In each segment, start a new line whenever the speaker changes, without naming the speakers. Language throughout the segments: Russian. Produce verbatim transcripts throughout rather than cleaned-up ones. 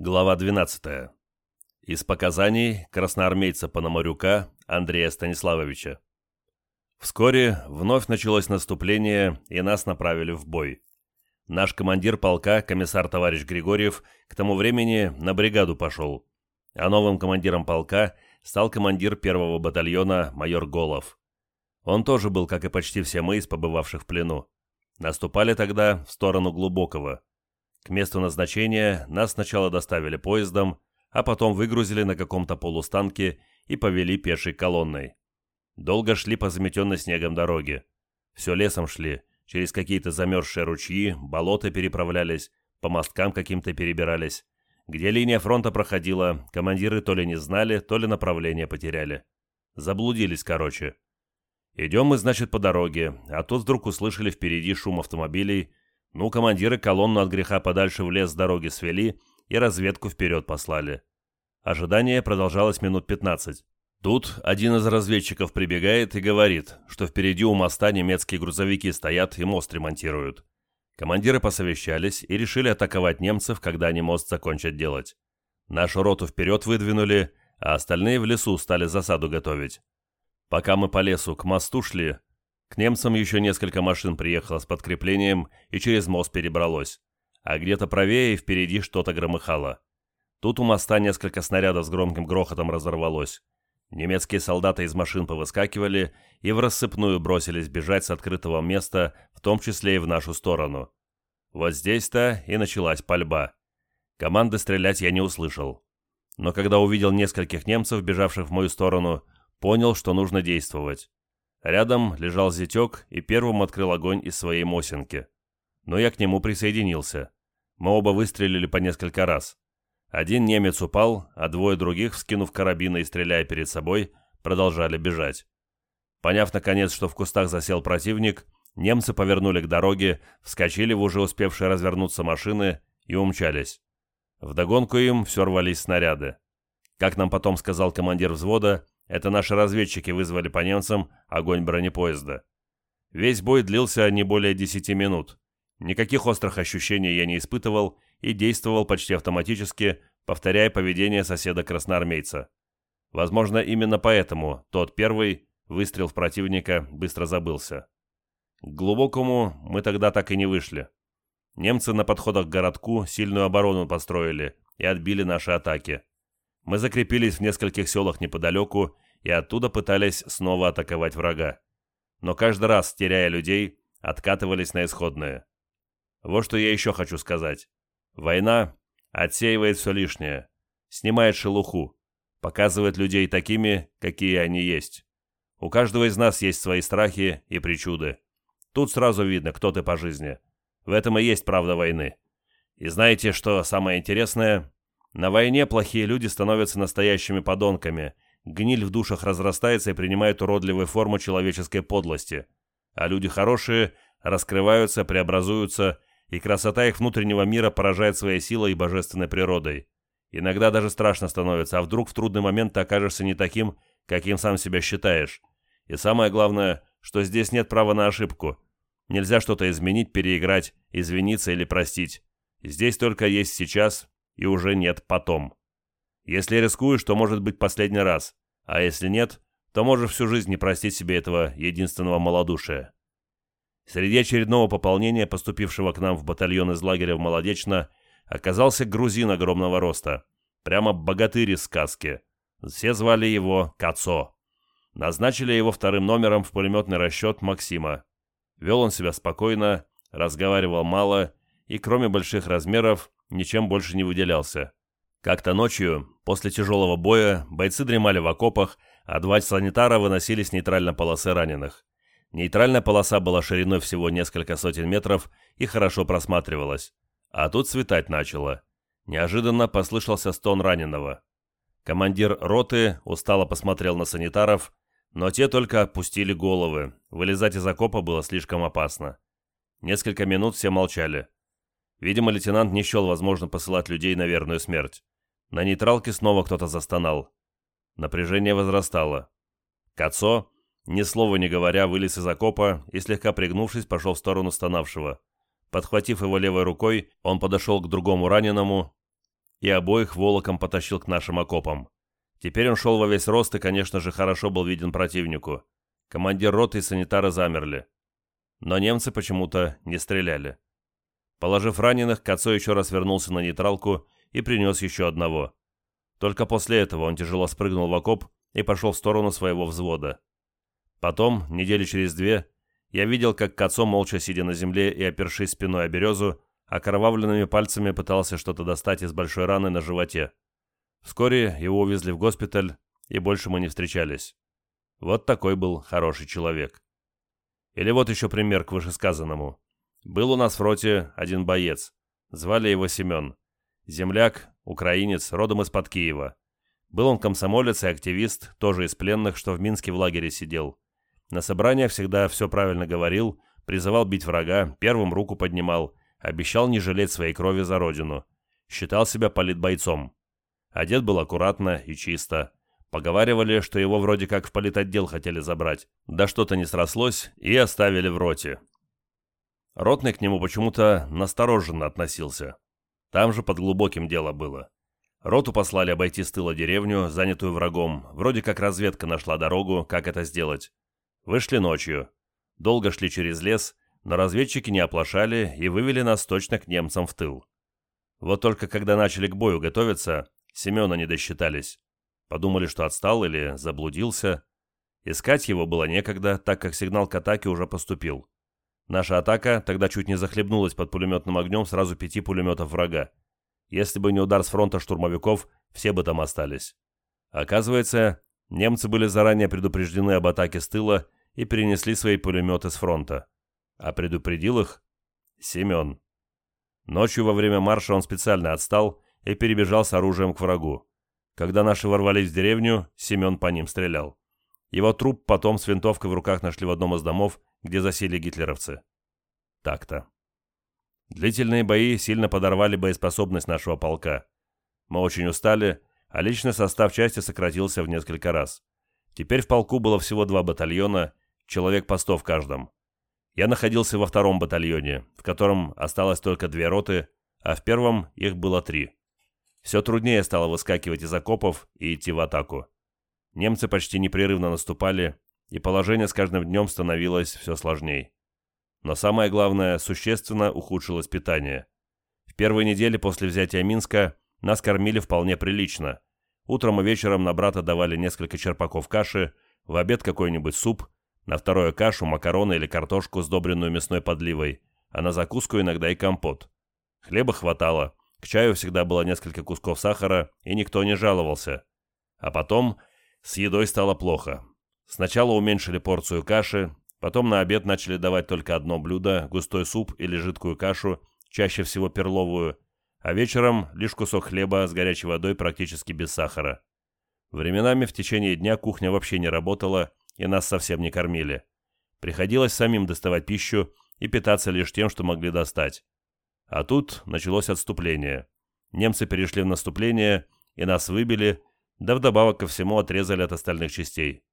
Глава двенадцатая. Из показаний красноармейца Пономарюка Андрея Станиславовича. Вскоре вновь началось наступление, и нас направили в бой. Наш командир полка, комиссар товарищ Григорьев, к тому времени на бригаду пошел, а новым командиром полка стал командир первого батальона майор Голов. Он тоже был, как и почти все мы, из побывавших в плену. Наступали тогда в сторону Глубокого. К месту назначения нас сначала доставили поездом, а потом выгрузили на каком-то полустанке и повели пешей колонной. Долго шли по заметенной снегом дороге. Все лесом шли, через какие-то замерзшие ручьи, болота переправлялись, по мосткам каким-то перебирались. Где линия фронта проходила, командиры то ли не знали, то ли направление потеряли. Заблудились, короче. Идем мы, значит, по дороге, а тут вдруг услышали впереди шум автомобилей. Ну, командиры колонну от греха подальше в лес с дороги свели и разведку вперед послали. Ожидание продолжалось минут пятнадцать. Тут один из разведчиков прибегает и говорит, что впереди у моста немецкие грузовики стоят и мост ремонтируют. Командиры посовещались и решили атаковать немцев, когда они мост закончат делать. Нашу роту вперед выдвинули, а остальные в лесу стали засаду готовить. Пока мы по лесу к мосту шли, к немцам еще несколько машин приехало с подкреплением и через мост перебралось, а где-то правее и впереди что-то громыхало. Тут у моста несколько снарядов с громким грохотом разорвалось. Немецкие солдаты из машин повыскакивали и в рассыпную бросились бежать с открытого места, в том числе и в нашу сторону. Вот здесь-то и началась пальба. Команды стрелять я не услышал. Но когда увидел нескольких немцев, бежавших в мою сторону, понял, что нужно действовать. Рядом лежал зятек и первым открыл огонь из своей Мосинки. Но я к нему присоединился. Мы оба выстрелили по несколько раз. Один немец упал, а двое других, вскинув карабины и стреляя перед собой, продолжали бежать. Поняв, наконец, что в кустах засел противник, немцы повернули к дороге, вскочили в уже успевшие развернуться машины и умчались. Вдогонку им все рвались снаряды. Как нам потом сказал командир взвода, это наши разведчики вызвали по немцам огонь бронепоезда. Весь бой длился не более десяти минут. Никаких острых ощущений я не испытывал и действовал почти автоматически, повторяя поведение соседа-красноармейца. Возможно, именно поэтому тот первый выстрел в противника быстро забылся. К Глубокому мы тогда так и не вышли. Немцы на подходах к городку сильную оборону построили и отбили наши атаки. Мы закрепились в нескольких селах неподалеку и оттуда пытались снова атаковать врага. Но каждый раз, теряя людей, откатывались на исходные. Вот что я еще хочу сказать. Война отсеивает все лишнее, снимает шелуху, показывает людей такими, какие они есть. У каждого из нас есть свои страхи и причуды. Тут сразу видно, кто ты по жизни. В этом и есть правда войны. И знаете, что самое интересное? На войне плохие люди становятся настоящими подонками, гниль в душах разрастается и принимает уродливую форму человеческой подлости, а люди хорошие раскрываются, преобразуются, и красота их внутреннего мира поражает своей силой и божественной природой. Иногда даже страшно становится, а вдруг в трудный момент ты окажешься не таким, каким сам себя считаешь. И самое главное, что здесь нет права на ошибку. Нельзя что-то изменить, переиграть, извиниться или простить. Здесь только есть сейчас и уже нет потом. Если рискуешь, то может быть последний раз, а если нет, то можешь всю жизнь не простить себе этого единственного малодушия. Среди очередного пополнения, поступившего к нам в батальон из лагеря в Молодечно, оказался грузин огромного роста, прямо богатырь из сказки. Все звали его Кацо. Назначили его вторым номером в пулеметный расчет Максима. Вел он себя спокойно, разговаривал мало и, кроме больших размеров, ничем больше не выделялся. Как-то ночью, после тяжелого боя, бойцы дремали в окопах, а два санитара выносили с нейтральной полосы раненых. Нейтральная полоса была шириной всего несколько сотен метров и хорошо просматривалась. А тут светать начало. Неожиданно послышался стон раненого. Командир роты устало посмотрел на санитаров, но те только опустили головы. Вылезать из окопа было слишком опасно. Несколько минут все молчали. Видимо, лейтенант не счел возможным посылать людей на верную смерть. На нейтралке снова кто-то застонал. Напряжение возрастало. Кацо, ни слова не говоря, вылез из окопа и, слегка пригнувшись, пошел в сторону стонавшего. Подхватив его левой рукой, он подошел к другому раненому и обоих волоком потащил к нашим окопам. Теперь он шел во весь рост и, конечно же, хорошо был виден противнику. Командир роты и санитары замерли. Но немцы почему-то не стреляли. Положив раненых, Кацо еще раз вернулся на нейтралку и принес еще одного. Только после этого он тяжело спрыгнул в окоп и пошел в сторону своего взвода. Потом, недели через две, я видел, как Кацо, молча сидя на земле и опершись спиной о березу, окровавленными пальцами пытался что-то достать из большой раны на животе. Вскоре его увезли в госпиталь, и больше мы не встречались. Вот такой был хороший человек. Или вот еще пример к вышесказанному. Был у нас в роте один боец. Звали его Семен. Земляк, украинец, родом из-под Киева. Был он комсомолец и активист, тоже из пленных, что в Минске в лагере сидел. На собраниях всегда все правильно говорил, призывал бить врага, первым руку поднимал, обещал не жалеть своей крови за родину. Считал себя политбойцом. Одет был аккуратно и чисто. Поговаривали, что его вроде как в политотдел хотели забрать. Да что-то не срослось, и оставили в роте. Ротный к нему почему-то настороженно относился. Там же под глубоким дело было. Роту послали обойти с тыла деревню, занятую врагом. Вроде как разведка нашла дорогу, как это сделать. Вышли ночью. Долго шли через лес, но разведчики не оплошали и вывели нас точно к немцам в тыл. Вот только когда начали к бою готовиться, Семена не досчитались. Подумали, что отстал или заблудился. Искать его было некогда, так как сигнал к атаке уже поступил. Наша атака тогда чуть не захлебнулась под пулеметным огнем сразу пяти пулеметов врага. Если бы не удар с фронта штурмовиков, все бы там остались. Оказывается, немцы были заранее предупреждены об атаке с тыла и перенесли свои пулеметы с фронта. А предупредил их Семен. Ночью во время марша он специально отстал и перебежал с оружием к врагу. Когда наши ворвались в деревню, Семен по ним стрелял. Его труп потом с винтовкой в руках нашли в одном из домов, где засели гитлеровцы. Так-то. Длительные бои сильно подорвали боеспособность нашего полка. Мы очень устали, а личный состав части сократился в несколько раз. Теперь в полку было всего два батальона, человек по сто в каждом. Я находился во втором батальоне, в котором осталось только две роты, а в первом их было три. Все труднее стало выскакивать из окопов и идти в атаку. Немцы почти непрерывно наступали, и положение с каждым днем становилось все сложней. Но самое главное, существенно ухудшилось питание. В первой неделе после взятия Минска нас кормили вполне прилично. Утром и вечером на брата давали несколько черпаков каши, в обед какой-нибудь суп, на второе кашу, макароны или картошку, сдобренную мясной подливой, а на закуску иногда и компот. Хлеба хватало, к чаю всегда было несколько кусков сахара, и никто не жаловался. А потом с едой стало плохо. Сначала уменьшили порцию каши, потом на обед начали давать только одно блюдо, густой суп или жидкую кашу, чаще всего перловую, а вечером лишь кусок хлеба с горячей водой практически без сахара. Временами в течение дня кухня вообще не работала, и нас совсем не кормили. Приходилось самим доставать пищу и питаться лишь тем, что могли достать. А тут началось отступление. Немцы перешли в наступление, и нас выбили, да вдобавок ко всему отрезали от остальных частей.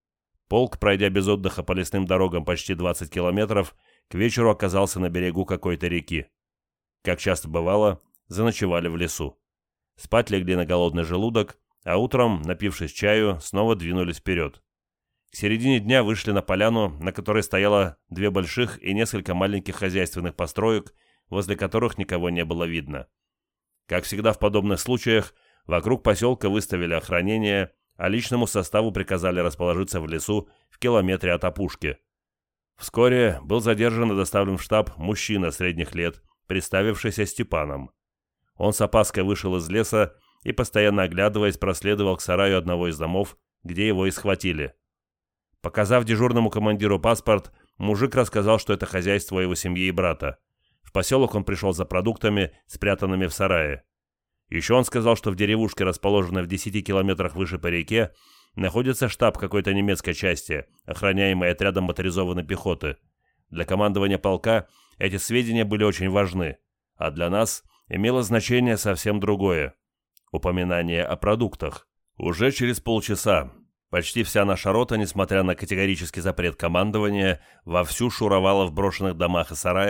Полк, пройдя без отдыха по лесным дорогам почти двадцать километров, к вечеру оказался на берегу какой-то реки. Как часто бывало, заночевали в лесу. Спать легли на голодный желудок, а утром, напившись чаю, снова двинулись вперед. К середине дня вышли на поляну, на которой стояло две больших и несколько маленьких хозяйственных построек, возле которых никого не было видно. Как всегда в подобных случаях, вокруг поселка выставили охранение, а личному составу приказали расположиться в лесу в километре от опушки. Вскоре был задержан и доставлен в штаб мужчина средних лет, представившийся Степаном. Он с опаской вышел из леса и, постоянно оглядываясь, проследовал к сараю одного из домов, где его и схватили. Показав дежурному командиру паспорт, мужик рассказал, что это хозяйство его семьи и брата. В поселок он пришел за продуктами, спрятанными в сарае. Еще он сказал, что в деревушке, расположенной в десяти километрах выше по реке, находится штаб какой-то немецкой части, охраняемой отрядом моторизованной пехоты. Для командования полка эти сведения были очень важны, а для нас имело значение совсем другое – упоминание о продуктах. Уже через полчаса почти вся наша рота, несмотря на категорический запрет командования, вовсю шуровала в брошенных домах и сараях,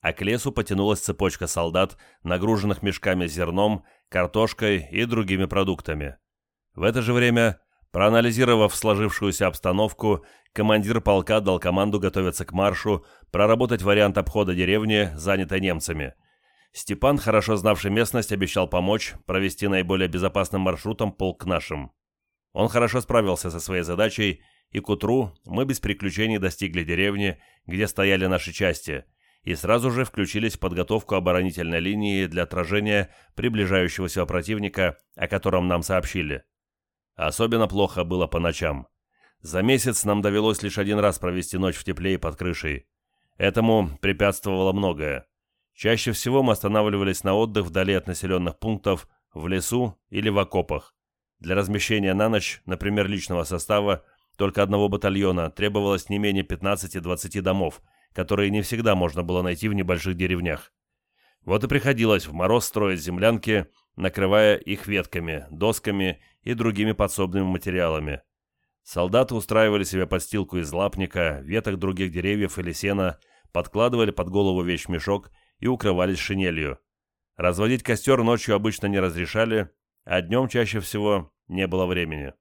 а к лесу потянулась цепочка солдат, нагруженных мешками с зерном, картошкой и другими продуктами. В это же время, проанализировав сложившуюся обстановку, командир полка дал команду готовиться к маршу, проработать вариант обхода деревни, занятой немцами. Степан, хорошо знавший местность, обещал помочь провести наиболее безопасным маршрутом полк к нашим. Он хорошо справился со своей задачей, и к утру мы без приключений достигли деревни, где стояли наши части, и сразу же включились в подготовку оборонительной линии для отражения приближающегося противника, о котором нам сообщили. Особенно плохо было по ночам. За месяц нам довелось лишь один раз провести ночь в тепле и под крышей. Этому препятствовало многое. Чаще всего мы останавливались на отдых вдали от населенных пунктов, в лесу или в окопах. Для размещения на ночь, например, личного состава, только одного батальона, требовалось не менее пятнадцати-двадцати домов, которые не всегда можно было найти в небольших деревнях. Вот и приходилось в мороз строить землянки, накрывая их ветками, досками и другими подсобными материалами. Солдаты устраивали себе подстилку из лапника, веток других деревьев или сена, подкладывали под голову вещмешок и укрывались шинелью. Разводить костер ночью обычно не разрешали, а днем чаще всего не было времени.